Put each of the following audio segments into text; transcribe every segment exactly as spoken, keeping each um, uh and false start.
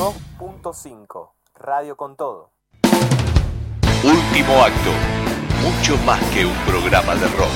uno punto cinco. Radio con todo. Último acto. Mucho más que un programa de rock.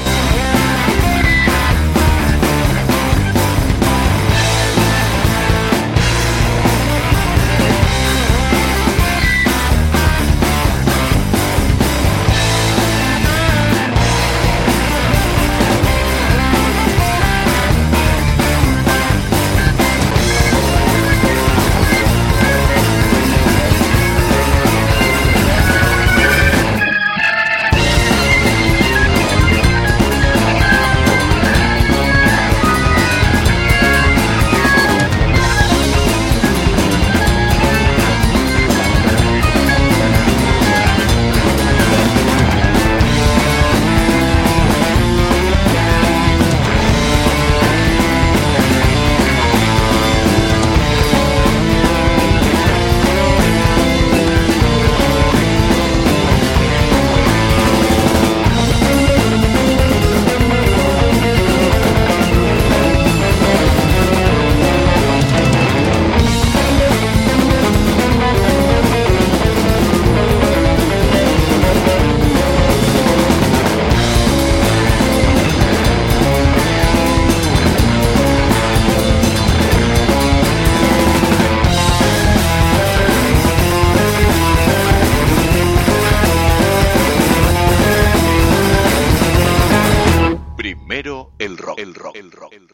El rock, el rock, el rock, el rock.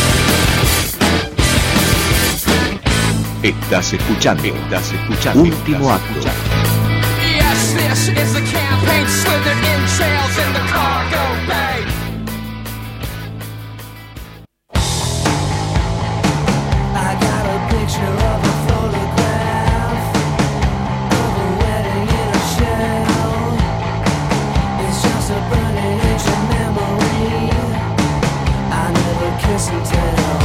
Estás escuchando, estás escuchando. Último acto. Yes, this is the campaign slithered in trails in the cargo bay. I got a picture of a photograph of a wedding in a shell. It's just a burning ancient memory. I never kiss and tell.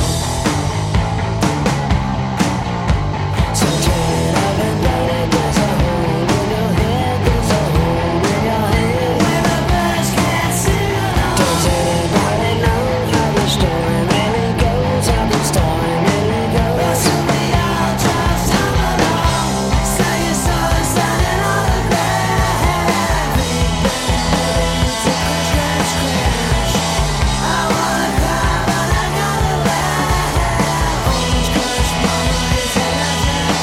So turn it up and let it. There's a hole in your head. There's a hole in your head. Where the birds can't sing along. Does anybody know how the story really goes? How the story really goes? Or should we all just hum along? Say your song, sign an autograph. Big bang, crash, crash, crash. I wanna cry, but I gotta laugh. Orange Crush memories and I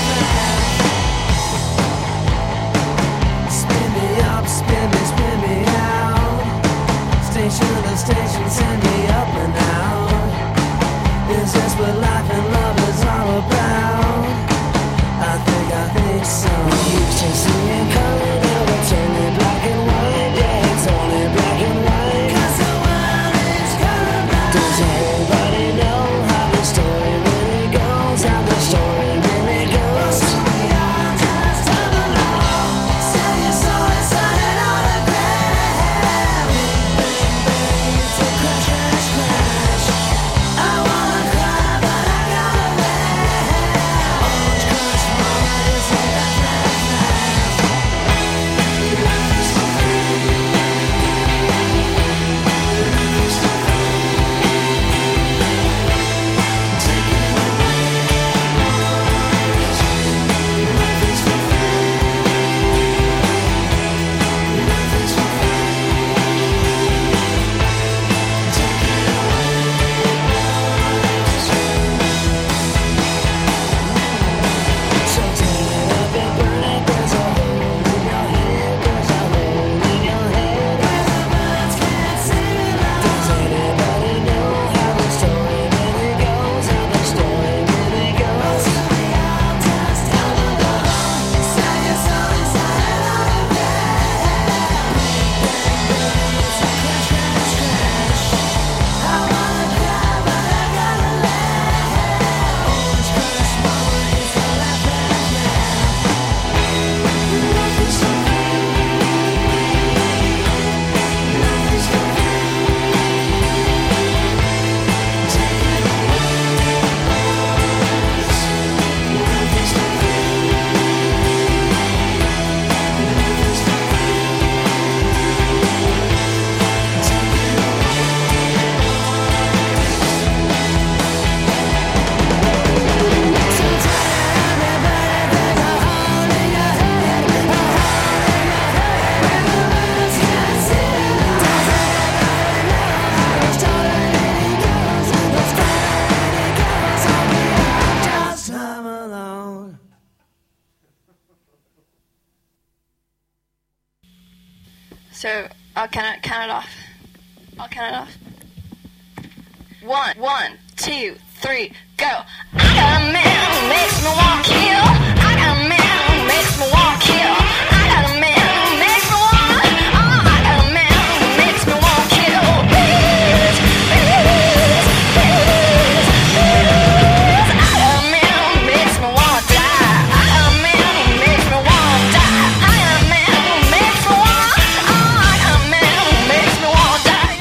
spin me up, spin me, spin me out. Station to station, send me up and out. Is this what life and love is all about? I think, I think so. Used to see it color, now it's only black and white. Yeah, it's only black and white. 'Cause the world is colorblind. Does everybody know how the story really goes? How the story really goes? So we all just hum along. Sell your soul and sign an autograph. Big bang, bang, it's a crash, crash, crash. I wanna cry, but I gotta laugh. So I'll count it, count it off. I'll count it off. One, one, two, three, go. I got a man who makes me want to kill. I got a man who makes me want to kill. I got a man who makes me want. Oh, I got a man who makes me want to kill. Bitch, bitch, bitch, bitch. I got a man who makes me want to die. I got a man who makes me want to die. I got a man who makes me want. Oh, I got a man who makes me want to die.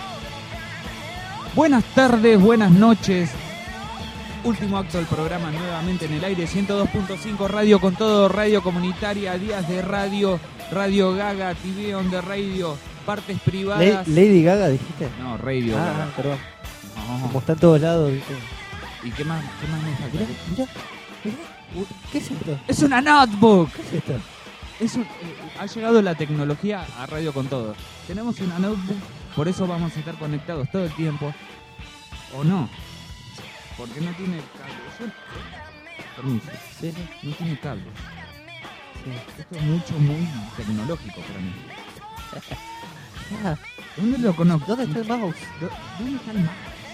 Buenas tardes, buenas noches. Último acto del programa nuevamente en el aire. ciento dos punto cinco Radio con todo, radio comunitaria, días de radio, Radio Gaga, T V on the radio, partes privadas. Le- Lady Gaga, dijiste. No, Radio Ah, Gaga. perdón. No. Como está en todos lados, ¿viste? ¿Y qué más, qué más me falta? Mirá, mirá, mirá. Uy, ¿qué es esto? Es una notebook. ¿Qué es esto? Es un- eh, ha llegado la tecnología a Radio con todo. Tenemos una notebook, por eso vamos a estar conectados todo el tiempo. ¿O no? Porque no tiene cable. Yo- Permiso. Sí, sí, No tiene cable. sí. Esto es mucho, muy tecnológico para mí. Ah, ¿Dónde lo conozco? ¿dónde está el mouse? ¿Dó- ¿Dónde está el mouse?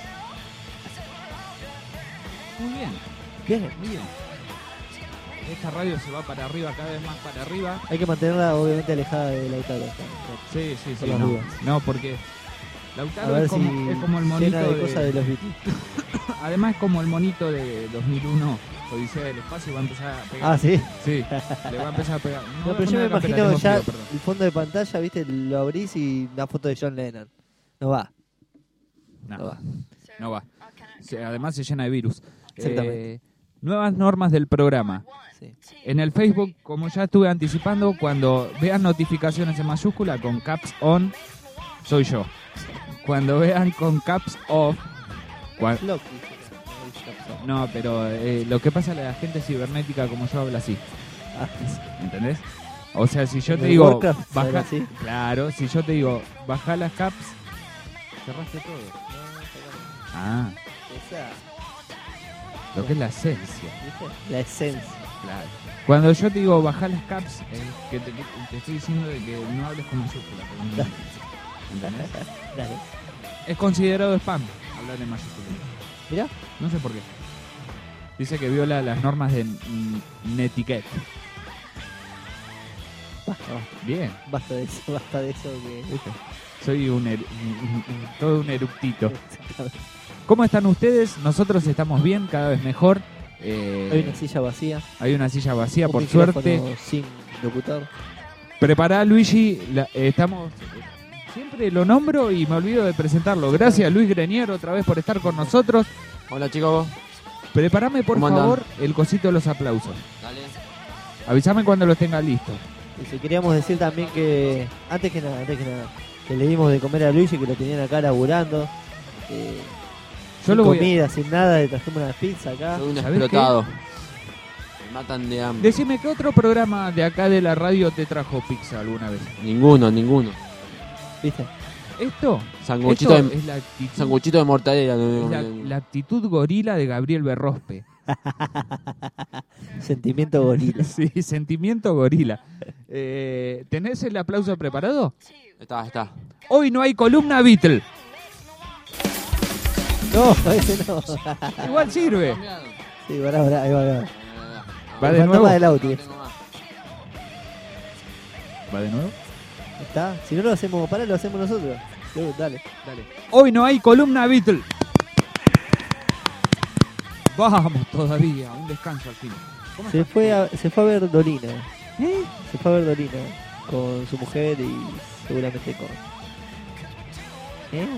Muy bien, Bien. muy bien. Esta radio se va para arriba, cada vez más para arriba. Hay que mantenerla obviamente alejada de Lautaro. Sí, sí, sí. Por las No, dudas. no, porque A Lautaro ver es como, si es como el llena monito de de... cosas de los B T. Además es como el monito de dos mil uno, Odisea del Espacio, y va a empezar a pegar. Ah, sí. Sí, le va a empezar a pegar. No, No, voy a pero yo poner me la campera, imagino tengo ya frío, perdón. el fondo de pantalla, ¿viste? Lo abrís y una foto de John Lennon. No va. No, No va. no va. Se- además se llena de virus. Exactamente. Eh, nuevas normas del programa. Sí. En el Facebook, como ya estuve anticipando, cuando vean notificaciones en mayúscula con caps on, soy yo. Cuando vean con caps off, cua- Loki. no, pero eh, lo que pasa a la gente cibernética como yo habla así, Ah, ¿entendés? O sea, si yo En te el digo, Warcraft, baja, ¿era así? claro, si yo te digo, baja las caps, cerraste todo. Ah, esa, lo que es la esencia. ¿viste? La esencia. Claro. Cuando yo te digo bajar las caps, es que te, te estoy diciendo de que no hables con mayúsculas. porque no- ¿Entendés? Dale. Es considerado spam hablar en mayúsculas. Mirá. No sé por qué. Dice que viola las normas de mm, Netiquette. Basta, basta. Bien, Basta de eso, basta de eso que... ¿viste? Soy un, er- un- un- un- todo un eructito. Exactamente. ¿Cómo están ustedes? Nosotros estamos bien, cada vez mejor. Eh, Hay una silla vacía. hay una silla vacía, un por micrófono suerte. sin locutor. Prepará, Luigi. la- eh, estamos. Siempre lo nombro y me olvido de presentarlo. Gracias, Luis Grenier, otra vez por estar con nosotros. Hola chicos, Preparame, por ¿Cómo andan? favor, el cosito de los aplausos. dale. Avísame cuando los tenga listos. Y si queríamos decir también que, antes que nada, antes que nada, que le dimos de comer a Luigi, que lo tenían acá laburando. Eh, Yo sin lo voy a- comida, sin nada, le trajimos una pizza acá. Soy un ¿sabés explotado. Me matan de hambre. Decime, ¿qué otro programa de acá de la radio te trajo pizza alguna vez? Ninguno, ninguno. ¿Viste? ¿Esto? Sanguchito Esto de, es la actitud, sanguchito de mortadela. no- es la, no- la actitud gorila de Gabriel Berrospe. Sentimiento gorila. Sí, sentimiento gorila. Eh, ¿Tenés el aplauso preparado? Está, está. Hoy no hay columna Beatle. No, ese no. Igual sirve. Sí, pará, pará, ahí va, ahí va. ¿Va de El nuevo? fantasma del Auti. ¿Va de nuevo? ¿Está? Si no lo hacemos, pará, lo hacemos nosotros. Sí, dale. Dale. Hoy no hay columna Beatle. Vamos todavía, un descanso al fin. ¿Cómo Se estás? fue, a, se fue a ver Dolina. ¿Eh? Se fue a ver Dolina con su mujer y seguramente con... ¿Eh?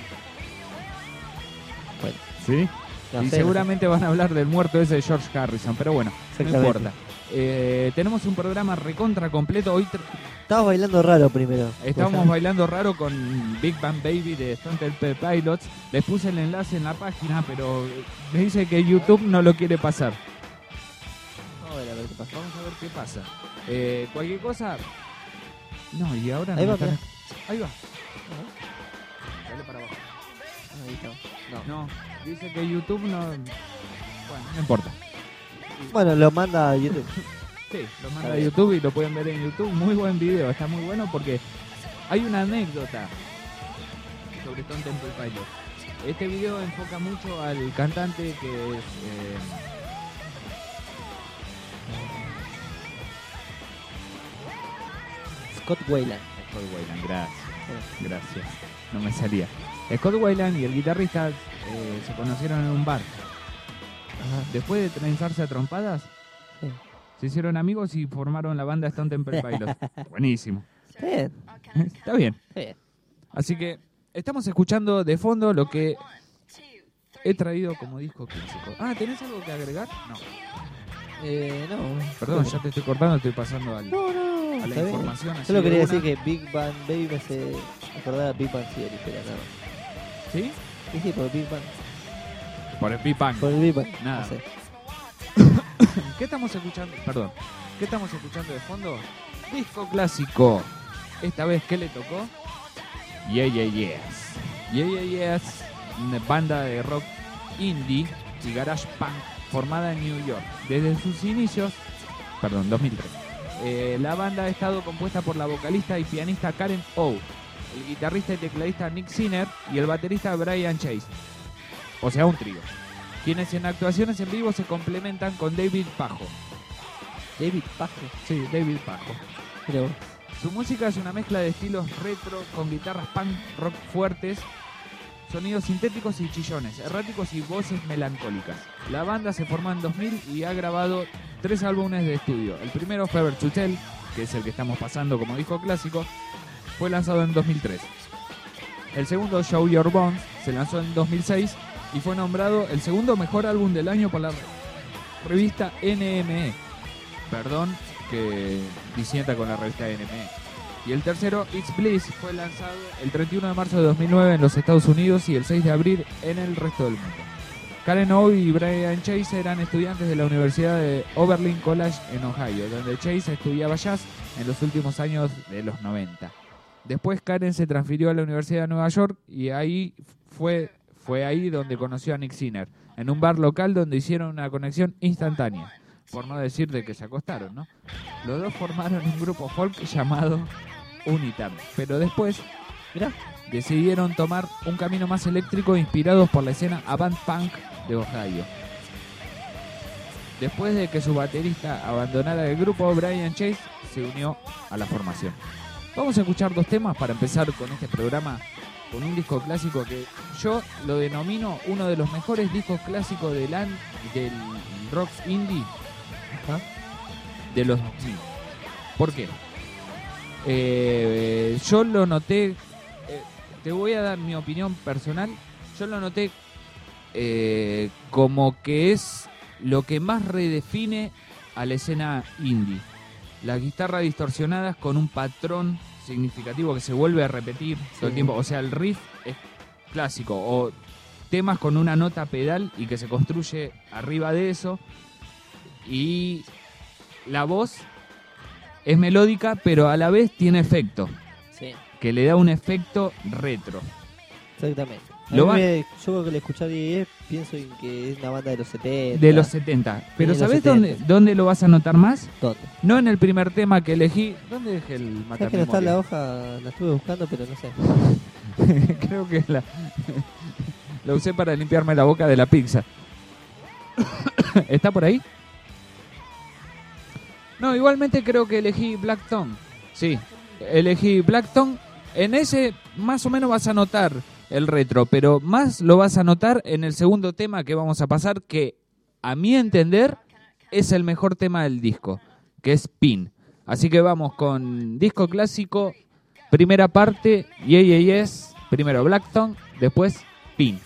Bueno, Sí. no y sé, seguramente van a hablar del muerto ese de George Harrison, pero bueno, no Exactamente. importa. Eh, tenemos un programa recontra completo. Hoy tr- Estabas bailando raro primero. estábamos Pues, bailando raro con Big Bang Baby de Stone Temple Pilots. Les puse el enlace en la página, pero me dice que YouTube no lo quiere pasar. Vamos a ver, a ver qué pasa. Vamos a ver qué pasa. Eh, cualquier cosa. No, y ahora no Ahí me va, están- mirá. Ahí va. Dale para abajo. Ahí está. No. No, dice que YouTube no. Bueno, no importa. Bueno, lo manda a YouTube. Sí, lo manda Está a bien. YouTube y lo pueden ver en YouTube. Muy buen video, está muy bueno porque Hay una anécdota sobre Stone Temple Pilots. Este video enfoca mucho al cantante que es... Eh, Scott Weiland. Scott Weiland, gracias. Gracias. No me salía. Scott Weiland y el guitarrista eh, se conocieron en un bar. Ajá. Después de trenzarse a trompadas, Sí. se hicieron amigos y formaron la banda Stone Temple Pilots. Buenísimo. Está bien, Está bien. está bien. Así que estamos escuchando de fondo lo que he traído como disco clásico. Ah, ¿tenés algo que agregar? No. Eh, no. Perdón, ya te estoy cortando, estoy pasando al, No, no, a la está bien. información. así Solo de quería una. decir que Big Bang Baby me hace acordar a Big Bang Theory, pero nada más. ¿Sí? Sí, sí, por Big Bang. Por el Big Bang. Por el Big Bang. Nada. No sé. ¿Qué estamos escuchando? Perdón. ¿Qué estamos escuchando de fondo? Disco clásico. Esta vez, ¿qué le tocó? Yeah, yeah, yes. Yeah, yeah, yes. Una banda de rock indie y garage punk formada en New York. Desde sus inicios, perdón, dos mil tres. Eh, la banda ha estado compuesta por la vocalista y pianista Karen O, el guitarrista y tecladista Nick Sinner y el baterista Brian Chase. O sea, un trío. Quienes en actuaciones en vivo se complementan con David Pajo. David Pajo. Sí, David Pajo. Mira vos. Su música es una mezcla de estilos retro con guitarras punk rock fuertes, sonidos sintéticos y chillones, erráticos y voces melancólicas. La banda se formó en dos mil y ha grabado tres álbumes de estudio. El primero, Fever to Tell, que es el que estamos pasando como disco clásico, fue lanzado en dos mil tres. El segundo, Show Your Bones, se lanzó en dos mil seis y fue nombrado el segundo mejor álbum del año por la revista N M E. Perdón que disienta con la revista N M E. Y el tercero, It's Bliss, fue lanzado el treinta y uno de marzo de dos mil nueve en los Estados Unidos y el seis de abril en el resto del mundo. Karen O y Brian Chase eran estudiantes de la Universidad de Oberlin College en Ohio, donde Chase estudiaba jazz en los últimos años de los noventa. Después Karen se transfirió a la Universidad de Nueva York y ahí fue, fue ahí donde conoció a Nick Sinner, en un bar local donde hicieron una conexión instantánea. Por no decir de que se acostaron, ¿no? Los dos formaron un grupo folk llamado Unitam, pero después, mirá, decidieron tomar un camino más eléctrico inspirados por la escena avant punk de Ohio. Después de que su baterista abandonara el grupo, Brian Chase se unió a la formación. Vamos a escuchar dos temas para empezar con este programa, con un disco clásico que yo lo denomino uno de los mejores discos clásicos del, an- del rock indie. Ajá. De los dos mil. ¿Por qué? Eh, yo lo noté, eh, te voy a dar mi opinión personal, yo lo noté eh, como que es lo que más redefine a la escena indie. Las guitarras distorsionadas con un patrón significativo que se vuelve a repetir sí. todo el tiempo. O sea, el riff es clásico. O temas con una nota pedal y que se construye arriba de eso. Y la voz es melódica, pero a la vez tiene efecto. Sí. Que le da un efecto retro. Exactamente. A Lo mí va- me- yo creo que al escuchar diez pienso en que es una banda de los setenta. De los setenta. Pero de los ¿sabés setenta. dónde, dónde lo vas a notar más? ¿Dónde? No en el primer tema que elegí. ¿Dónde dejé el ¿Sabes que no está matarmemoria? la hoja? La estuve buscando, pero no sé. Creo que la, la usé para limpiarme la boca de la pizza. ¿Está por ahí? No, igualmente creo que elegí Black Tongue. Sí, elegí Black Tongue. En ese más o menos vas a notar el retro, pero más lo vas a notar en el segundo tema que vamos a pasar, que a mi entender es el mejor tema del disco, que es Pin. Así que vamos con disco clásico, primera parte, Yeah Yeah Yes, primero Black Tongue, después Pin.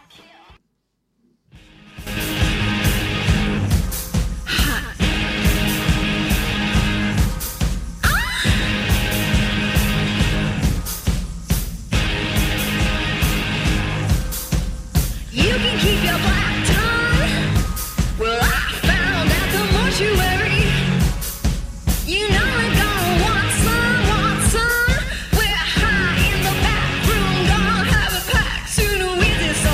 You can keep your black tongue. Well, I found at the mortuary. You know we're gonna want some, want some. We're high in the back room, gonna have a pack sooner with this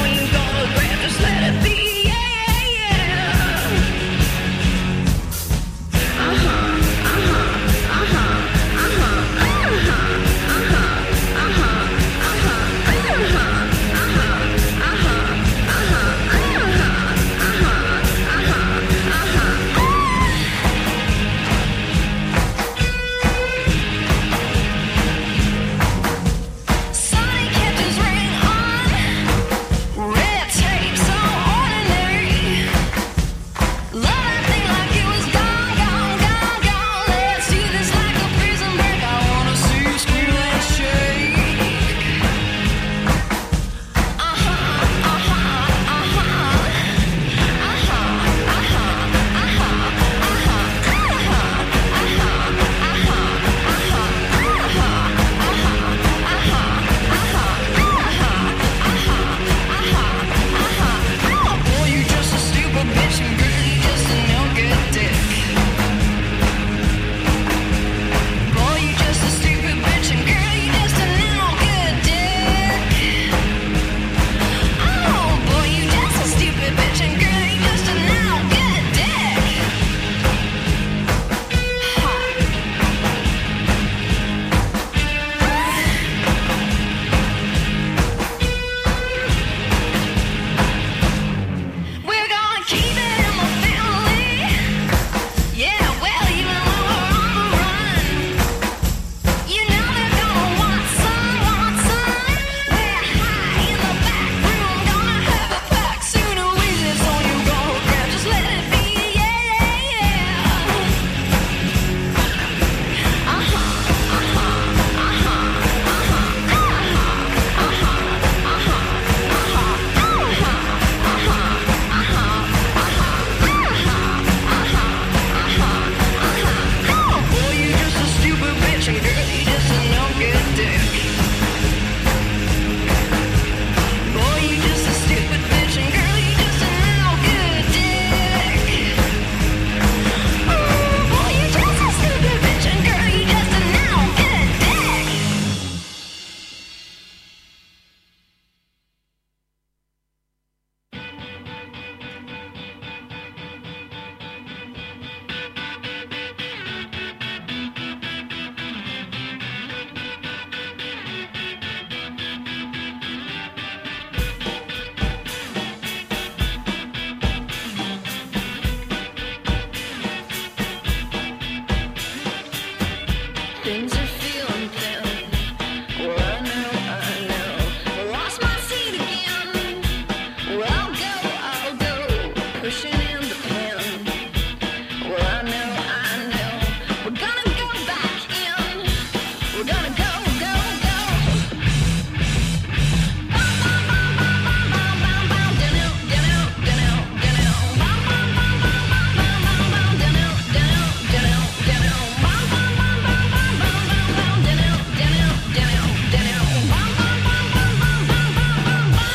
pushing in the pen. Well, I know, I know, we're gonna go back in. We're gonna go, go, go. Bum, bum, bum, bum, bum, bum, bum, bum. Dun-dun, dun-dun, dun-dun, dun-dun. Bum, bum, bum, bum, bum, bum, bum, bum. Dun-dun, dun-dun, dun-dun, dun-dun. Bum, bum, bum, bum, bum, bum, bum, bum. Dun-dun, dun-dun, dun-dun, dun-dun. Bum, bum, bum, bum, bum, bum, bum, bum, bum.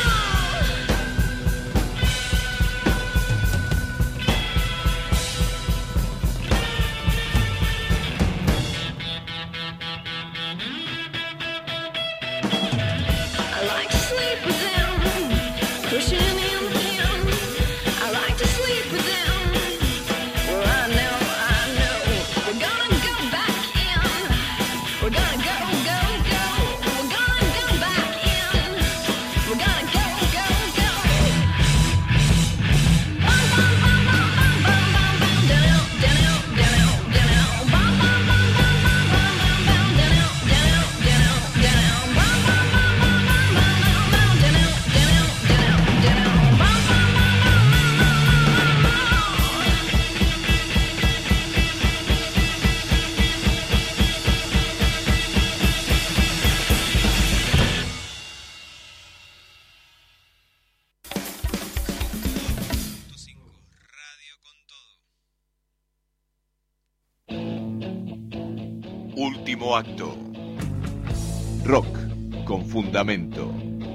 I like to sleep with them, pushing in the pen. I like to sleep with them. Well, I know, I know, we're gonna go back in. We're gonna go, go, go. We're gonna go back in. We're gonna go, go, go. Bum, bum, bum, bum, bum, bum, bum, bum. Dun-dun, dun-dun, dun-dun, dun-dun. Bum, bum, bum, bum, bum, bum, bum, bum. Dun-dun, dun-dun, dun-dun, dun-dun. Bum, bum, bum, bum, bum, bum, bum, bum. Dun-dun, dun-dun, dun-dun, dun-dun. Bum, bum, bum, bum, bum, bum, bum. Último acto. Rock con fundamento.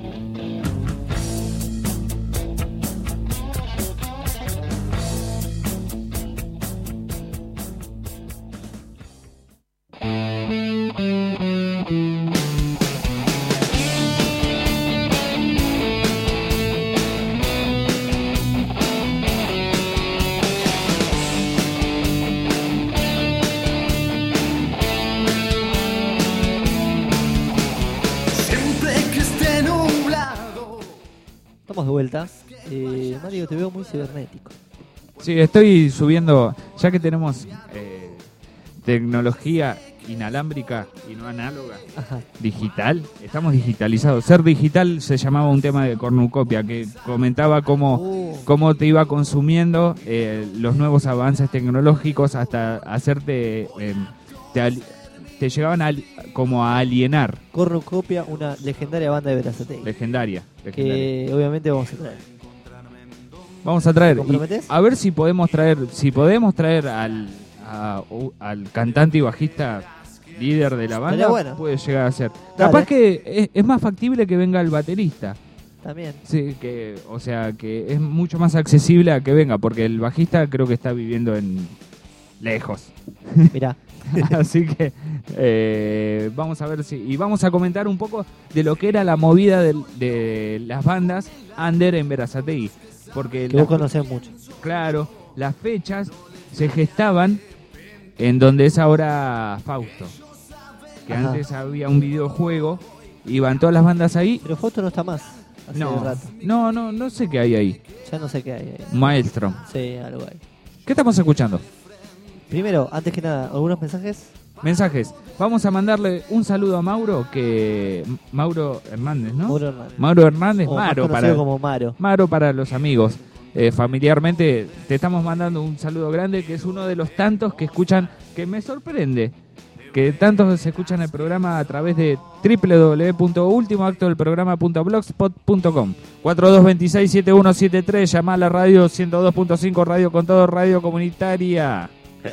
Estamos de vuelta. Eh, Mario, te veo muy cibernético. Sí, estoy subiendo, ya que tenemos eh, tecnología inalámbrica y no análoga, Ajá. digital, estamos digitalizados. Ser digital se llamaba un tema de cornucopia que comentaba cómo, Oh. cómo te iba consumiendo eh, los nuevos avances tecnológicos hasta hacerte, eh, te, ali- te llegaban a, ali- como a alienar. Cornucopia, una legendaria banda de Berazategui. Legendaria, legendaria. Que obviamente vamos a traer. Vamos a traer, ¿Te comprometés? y a ver si podemos traer, si podemos traer al, a- u- al cantante y bajista líder de la banda, Estaría bueno. puede llegar a ser. Dale. Capaz que es, es más factible que venga el baterista. También. Sí, que, o sea, que es mucho más accesible a que venga, porque el bajista creo que está viviendo en lejos. Mirá. Así que eh, vamos a ver si. Y vamos a comentar un poco de lo que era la movida del- de, las bandas under en Berazategui. Porque Que las- vos conocés mucho. claro, las fechas se gestaban en donde es ahora Fausto. Que Ajá. antes había un videojuego, iban todas las bandas ahí. Pero Fausto no está más. Hace No, rato. no, no, no sé qué hay ahí. Ya no sé qué hay ahí. Maelstrom. Sí, algo hay. ¿Qué estamos escuchando? Primero, antes que nada, ¿algunos mensajes? Mensajes. Vamos a mandarle un saludo a Mauro, que Mauro Hernández, ¿no? Mauro Hernández. Mauro Hernández, O más Maro conocido para, como Maro. Maro para los amigos. Eh, familiarmente te estamos mandando un saludo grande, que es uno de los tantos que escuchan, que me sorprende, que tantos se escuchan el programa a través de doble u doble u doble u punto último acto del programa punto blogspot punto com. cuatro dos dos seis siete uno siete tres, llama a la radio ciento dos punto cinco, Radio con Todo, radio comunitaria.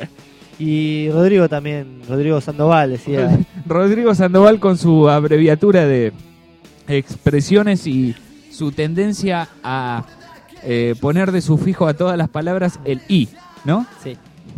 Y Rodrigo también, Rodrigo Sandoval decía. Rodrigo Sandoval con su abreviatura de expresiones y su tendencia a eh, poner de sufijo a todas las palabras el i, ¿no? Sí.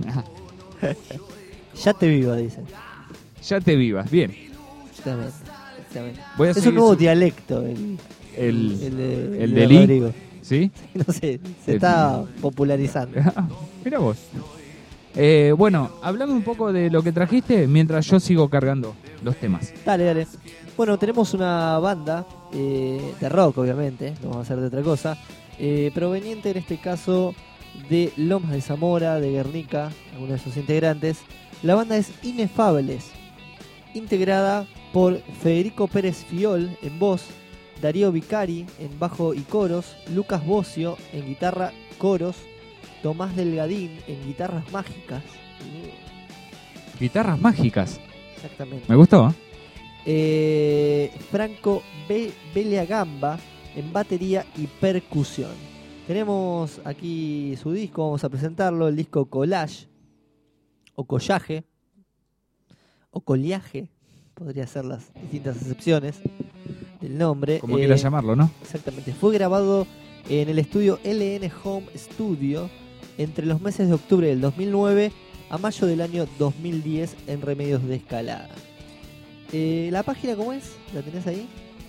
Ya te vivo, dice. Ya te vivas, bien. Exactamente, exactamente. Voy a Es un seguir nuevo su- dialecto el, el, el de, el de del i. Rodrigo. ¿Sí? No sé, se El- está popularizando. Mira vos. Eh, bueno, hablame un poco de lo que trajiste mientras yo sigo cargando los temas. Dale, dale. Bueno, tenemos una banda eh, de rock, obviamente, no vamos a hacer de otra cosa, eh, proveniente en este caso de Lomas de Zamora, de Guernica, algunos de sus integrantes. La banda es Inefables, integrada por Federico Pérez Fiol en voz, Darío Vicari en bajo y coros, Lucas Bocio en guitarra, coros, Tomás Delgadín en guitarras mágicas. Guitarras mágicas. Exactamente. Me gustó. Eh, Franco B. Beleagamba en batería y percusión. Tenemos aquí su disco, vamos a presentarlo, el disco Collage, o Collaje, o Coliaje, podría ser las distintas excepciones del nombre. Como Eh, quieras llamarlo, ¿no? Exactamente, fue grabado en el estudio L N Home Studio entre los meses de octubre del dos mil nueve a mayo del año dos mil diez en Remedios de Escalada. Eh, ¿La página cómo es? ¿La tenés ahí?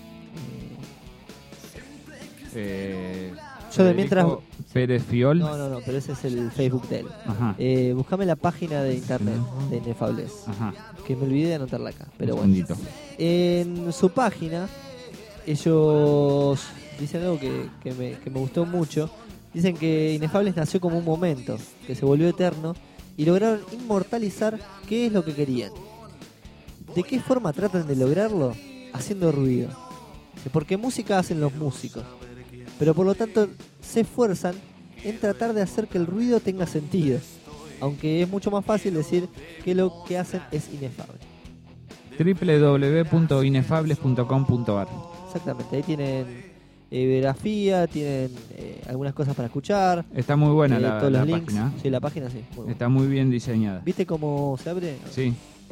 Eh, Eh, Yo de Federico mientras... Pérez Fiol. No, no, no, pero ese es el Facebook de él. Ajá. Eh, buscame la página de internet de Inefables, Ajá. que me olvidé de anotarla acá. Pero Un bueno, segundito. en su página, ellos dicen algo que, que, me, que me gustó mucho. Dicen que Inefables nació como un momento, que se volvió eterno y lograron inmortalizar qué es lo que querían. ¿De qué forma tratan de lograrlo? Haciendo ruido. Porque música hacen los músicos, pero por lo tanto se esfuerzan en tratar de hacer que el ruido tenga sentido, aunque es mucho más fácil decir que lo que hacen es inefable. doble u doble u doble u punto inefables punto com punto a r. Exactamente, ahí tienen eh, biografía, tienen eh, algunas cosas para escuchar. Está muy buena eh, la, todos la los links. página. Sí, la página sí. Muy buena. Está muy bien diseñada. ¿Viste cómo se abre? Sí.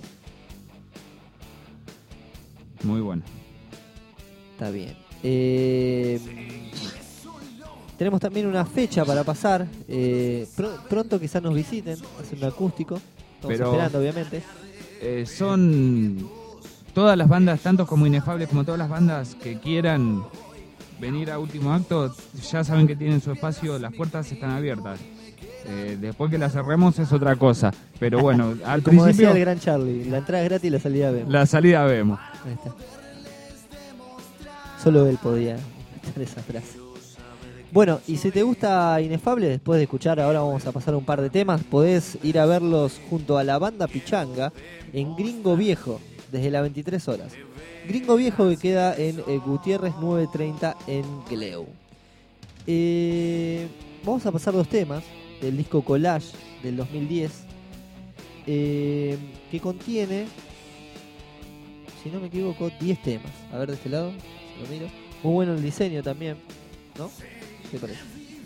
Muy buena. Está bien. Eh, tenemos también una fecha para pasar. Eh, pr- pronto quizás nos visiten, hacen un acústico. Estamos Pero- esperando, obviamente. Eh, son todas las bandas, tanto como Inefables como todas las bandas que quieran venir a Último Acto, ya saben que tienen su espacio, las puertas están abiertas. Eh, después que las cerremos es otra cosa. Pero bueno, al Como principio decía el gran Charlie, la entrada es gratis y la salida vemos. la salida vemos. Ahí está. Solo él podía meter esa frase. Bueno, y si te gusta Inefable, después de escuchar, ahora vamos a pasar un par de temas, podés ir a verlos junto a la banda Pichanga en Gringo Viejo, desde las veintitrés horas. Gringo Viejo que queda en eh, Gutiérrez nueve treinta en Gleu. Eh, vamos a pasar dos temas del disco Collage del dos mil diez, eh, que contiene, si no me equivoco, diez temas. A ver de este lado, lo miro. Muy bueno el diseño también, ¿no? ¿Qué parece?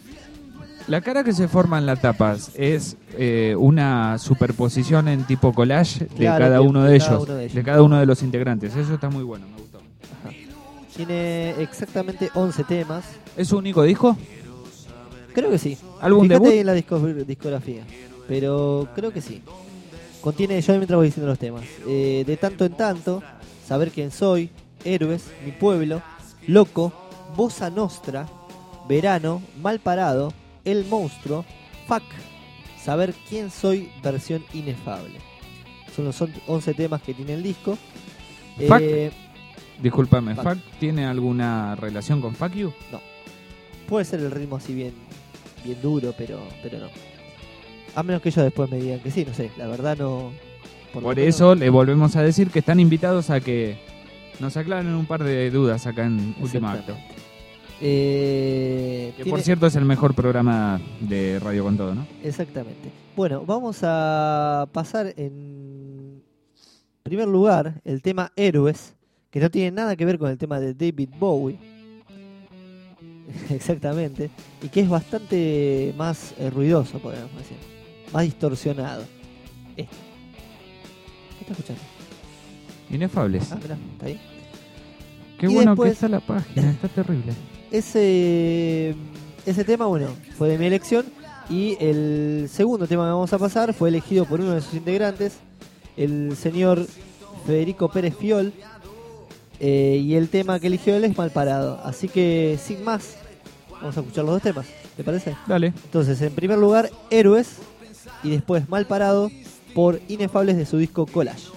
La cara que se forma en las tapas es eh, una superposición en tipo collage de, Claro, cada, de- uno de de, cada ellos, uno de ellos. de cada uno de los integrantes. Eso está muy bueno, me gustó. Ajá. Tiene exactamente once temas. ¿Es su único disco? Creo que sí. ¿Álbum Fíjate debut? ahí en la disco- discografía. Pero creo que sí. Contiene, yo mientras voy diciendo los temas, eh, De Tanto en Tanto, Saber Quién Soy, Héroes, Mi Pueblo, Loco, Bossa Nostra, Verano, Mal Parado, El Monstruo, Fuck, Saber Quién Soy, versión Inefable. Son los on- once temas que tiene el disco. Fuck. Eh, Discúlpame, Fuck. ¿Fuck tiene alguna relación con Fuck You? Puede ser el ritmo así bien, bien duro, pero, pero no. A menos que ellos después me digan que sí, no sé. La verdad no. Por, lo menos- eso le volvemos a decir que están invitados a que nos aclaren un par de dudas acá en Último Acto. Exactamente. Eh, Que tiene- por cierto es el mejor programa de Radio Con Todo, ¿no? Exactamente. Bueno, vamos a pasar en primer lugar el tema Héroes, que no tiene nada que ver con el tema de David Bowie. Exactamente. Y que es bastante más eh, ruidoso, podríamos decir. Más distorsionado. Este. ¿Qué estás escuchando? Inefables. Ah, mirá, está ahí. Qué y bueno después- que está la página, está terrible. Ese, ese tema, bueno, fue de mi elección. Y el segundo tema que vamos a pasar fue elegido por uno de sus integrantes, el señor Federico Pérez Fiol. Eh, y el tema que eligió él es Mal Parado. Así que, sin más, vamos a escuchar los dos temas. ¿Te parece? Dale. Entonces, en primer lugar, Héroes. Y después Mal Parado por Inefables de su disco Collage.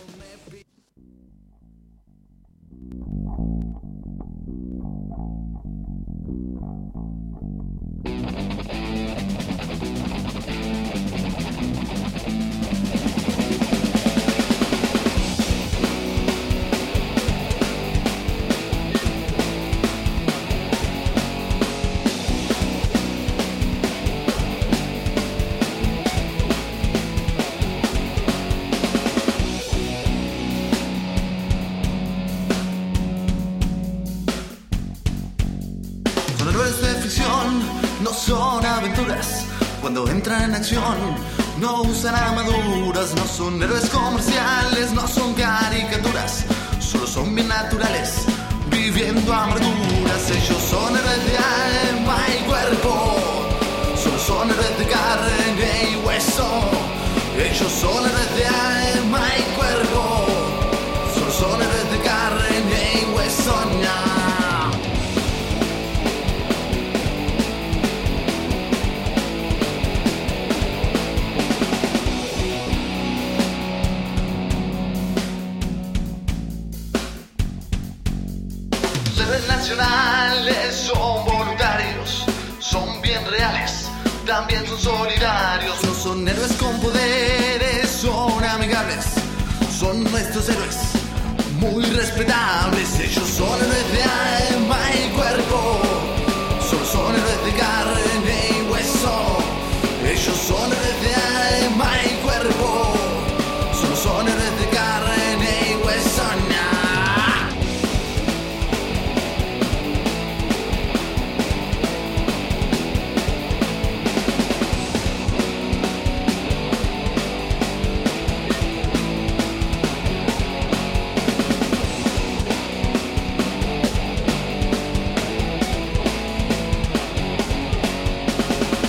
Thank son aventuras cuando entran en acción. No usan armaduras, no son héroes comerciales, no son caricaturas, solo son bien naturales, viviendo amarguras. Ellos son héroes de alma y cuerpo, solo son héroes de carne y hueso. Ellos son héroes de alma y cuerpo, solo son héroes de carne y hueso. Nah. Nacionales son voluntarios, son bien reales, también son solidarios. No son héroes con poderes, son amigables, son nuestros héroes, muy respetables. Ellos son héroes de alma y cuerpo,